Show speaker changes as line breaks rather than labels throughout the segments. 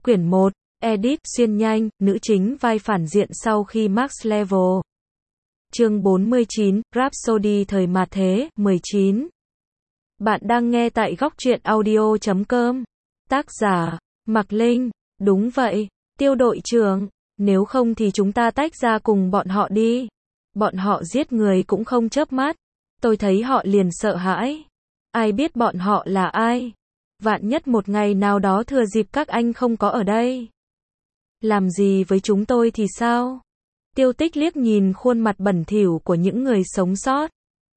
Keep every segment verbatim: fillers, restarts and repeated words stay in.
Quyển một, Edit, xuyên nhanh, nữ chính vai phản diện sau khi Max Level. Chương bốn mươi chín, Rhapsody thời mạt thế, mười chín. Bạn đang nghe tại góc truyện audio chấm com. Tác giả, Mạc Linh. Đúng vậy, Tiêu đội trưởng, nếu không thì chúng ta tách ra cùng bọn họ đi. Bọn họ giết người cũng không chớp mắt. Tôi thấy họ liền sợ hãi. Ai biết bọn họ là ai? Vạn nhất một ngày nào đó thừa dịp các anh không có ở đây. Làm gì với chúng tôi thì sao? Tiêu Tích liếc nhìn khuôn mặt bẩn thỉu của những người sống sót.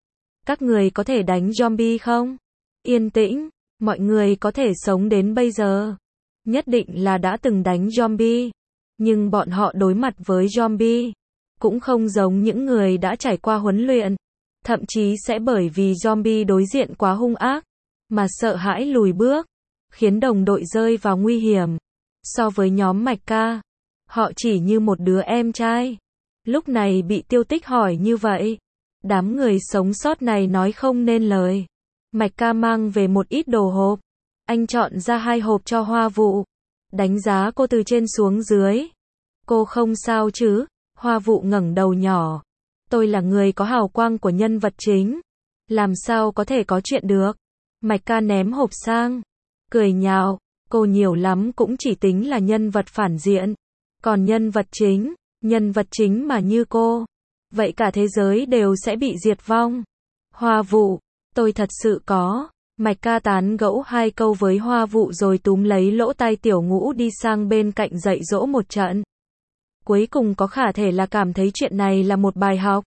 Các người có thể đánh zombie không? Yên tĩnh, mọi người có thể sống đến bây giờ. Nhất định là đã từng đánh zombie. Nhưng bọn họ đối mặt với zombie cũng không giống những người đã trải qua huấn luyện. Thậm chí sẽ bởi vì zombie đối diện quá hung ác mà sợ hãi lùi bước, khiến đồng đội rơi vào nguy hiểm. So với nhóm Mạch Ca, họ chỉ như một đứa em trai. Lúc này bị Tiêu Tích hỏi như vậy, đám người sống sót này nói không nên lời. Mạch Ca mang về một ít đồ hộp. Anh chọn ra hai hộp cho Hoa Vụ. Đánh giá cô từ trên xuống dưới. Cô không sao chứ? Hoa Vụ ngẩng đầu nhỏ. Tôi là người có hào quang của nhân vật chính. Làm sao có thể có chuyện được? Mạch Ca ném hộp sang. Cười nhạo. Cô nhiều lắm cũng chỉ tính là nhân vật phản diện. Còn nhân vật chính, nhân vật chính mà như cô, vậy cả thế giới đều sẽ bị diệt vong. Hoa Vụ, tôi thật sự có. Mạch Ca tán gẫu hai câu với Hoa Vụ rồi túm lấy lỗ tai Tiểu Ngũ đi sang bên cạnh dạy dỗ một trận. Cuối cùng có khả thể là cảm thấy chuyện này là một bài học.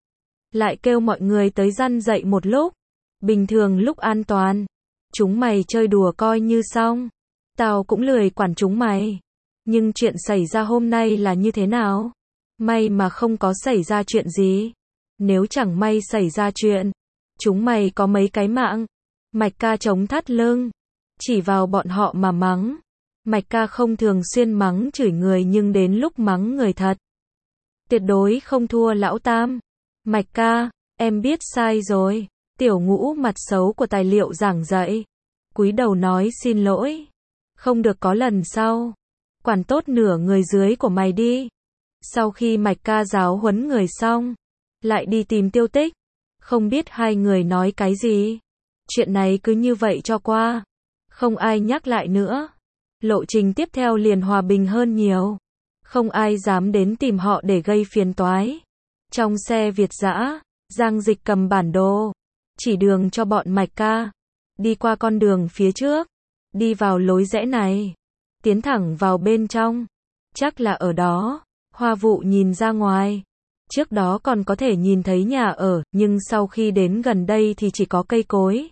Lại kêu mọi người tới răn dạy một lúc. Bình thường lúc an toàn, chúng mày chơi đùa coi như xong. Tao cũng lười quản chúng mày. Nhưng chuyện xảy ra hôm nay là như thế nào? May mà không có xảy ra chuyện gì. Nếu chẳng may xảy ra chuyện, chúng mày có mấy cái mạng. Mạch Ca chống thắt lưng, chỉ vào bọn họ mà mắng. Mạch Ca không thường xuyên mắng chửi người nhưng đến lúc mắng người thật, tuyệt đối không thua lão Tam. Mạch Ca, em biết sai rồi. Tiểu Ngũ mặt xấu của tài liệu giảng dạy, cúi đầu nói xin lỗi. Không được có lần sau. Quản tốt nửa người dưới của mày đi. Sau khi Mạch Ca giáo huấn người xong, lại đi tìm Tiêu Tích. Không biết hai người nói cái gì. Chuyện này cứ như vậy cho qua. Không ai nhắc lại nữa. Lộ trình tiếp theo liền hòa bình hơn nhiều. Không ai dám đến tìm họ để gây phiền toái. Trong xe Việt dã, Giang Dịch cầm bản đồ, chỉ đường cho bọn Mạch Ca. Đi qua con đường phía trước. Đi vào lối rẽ này. Tiến thẳng vào bên trong. Chắc là ở đó. Hoa Vụ nhìn ra ngoài. Trước đó còn có thể nhìn thấy nhà ở, nhưng sau khi đến gần đây thì chỉ có cây cối.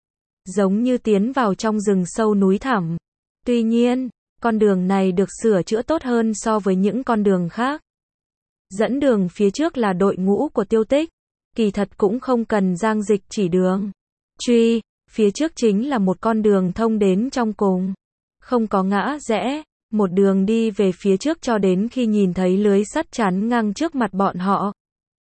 Giống như tiến vào trong rừng sâu núi thẳm. Tuy nhiên, con đường này được sửa chữa tốt hơn so với những con đường khác. Dẫn đường phía trước là đội ngũ của Tiêu Tích. Kỳ thật cũng không cần Giang Dịch chỉ đường. Truy, phía trước chính là một con đường thông đến trong cùng. Không có ngã rẽ, một đường đi về phía trước cho đến khi nhìn thấy lưới sắt chắn ngang trước mặt bọn họ.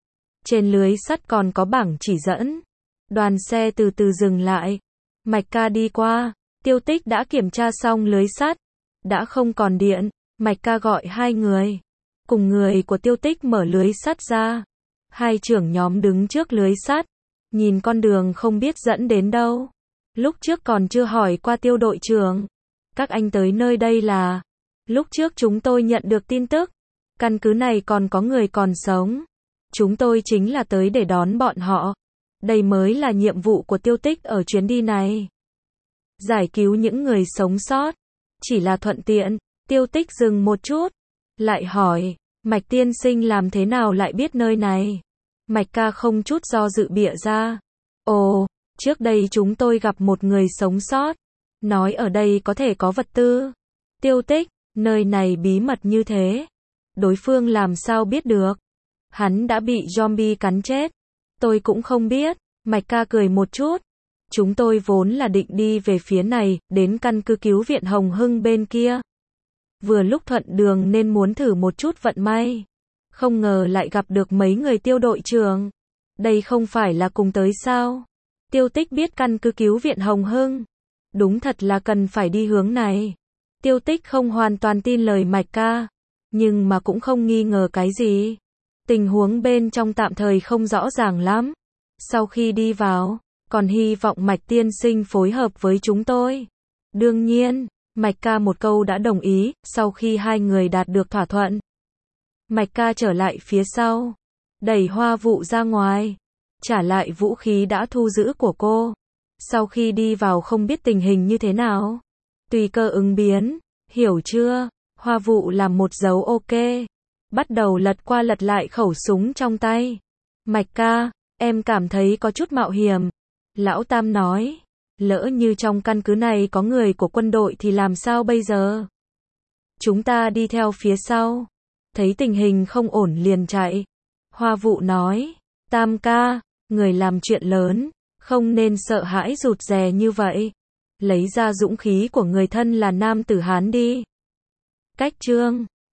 Trên lưới sắt còn có bảng chỉ dẫn. Đoàn xe từ từ dừng lại. Mạch Ca đi qua. Tiêu Tích đã kiểm tra xong lưới sắt. Đã không còn điện. Mạch Ca gọi hai người. Cùng người của Tiêu Tích mở lưới sắt ra. Hai trưởng nhóm đứng trước lưới sắt. Nhìn con đường không biết dẫn đến đâu. Lúc trước còn chưa hỏi qua Tiêu đội trưởng. Các anh tới nơi đây là... Lúc trước chúng tôi nhận được tin tức. Căn cứ này còn có người còn sống. Chúng tôi chính là tới để đón bọn họ. Đây mới là nhiệm vụ của Tiêu Tích ở chuyến đi này. Giải cứu những người sống sót. Chỉ là thuận tiện. Tiêu Tích dừng một chút. Lại hỏi, Mạch tiên sinh làm thế nào lại biết nơi này? Mạch Ca không chút do dự bịa ra. Ồ, trước đây chúng tôi gặp một người sống sót. Nói ở đây có thể có vật tư. Tiêu Tích, nơi này bí mật như thế. Đối phương làm sao biết được? Hắn đã bị zombie cắn chết. Tôi cũng không biết. Mạch Ca cười một chút. Chúng tôi vốn là định đi về phía này, đến căn cứ cứu viện Hồng Hưng bên kia. Vừa lúc thuận đường nên muốn thử một chút vận may. Không ngờ lại gặp được mấy người Tiêu đội trưởng. Đây không phải là cùng tới sao? Tiêu Tích biết căn cứ cứu viện Hồng Hưng. Đúng thật là cần phải đi hướng này. Tiêu Tích không hoàn toàn tin lời Mạch ca, nhưng mà cũng không nghi ngờ cái gì. Tình huống bên trong tạm thời không rõ ràng lắm. Sau khi đi vào, còn hy vọng Mạch tiên sinh phối hợp với chúng tôi. Đương nhiên, Mạch ca một câu đã đồng ý, sau khi hai người đạt được thỏa thuận. Mạch ca trở lại phía sau, đẩy Hoa Vụ ra ngoài, trả lại vũ khí đã thu giữ của cô. Sau khi đi vào không biết tình hình như thế nào. Tùy cơ ứng biến, hiểu chưa? Hoa Vụ làm một dấu ok. Bắt đầu lật qua lật lại khẩu súng trong tay. Mạch ca, em cảm thấy có chút mạo hiểm. Lão Tam nói, lỡ như trong căn cứ này có người của quân đội thì làm sao bây giờ? Chúng ta đi theo phía sau. Thấy tình hình không ổn liền chạy. Hoa Vụ nói, Tam ca, người làm chuyện lớn, không nên sợ hãi rụt rè như vậy. Lấy ra dũng khí của người thân là nam tử Hán đi. Cách chương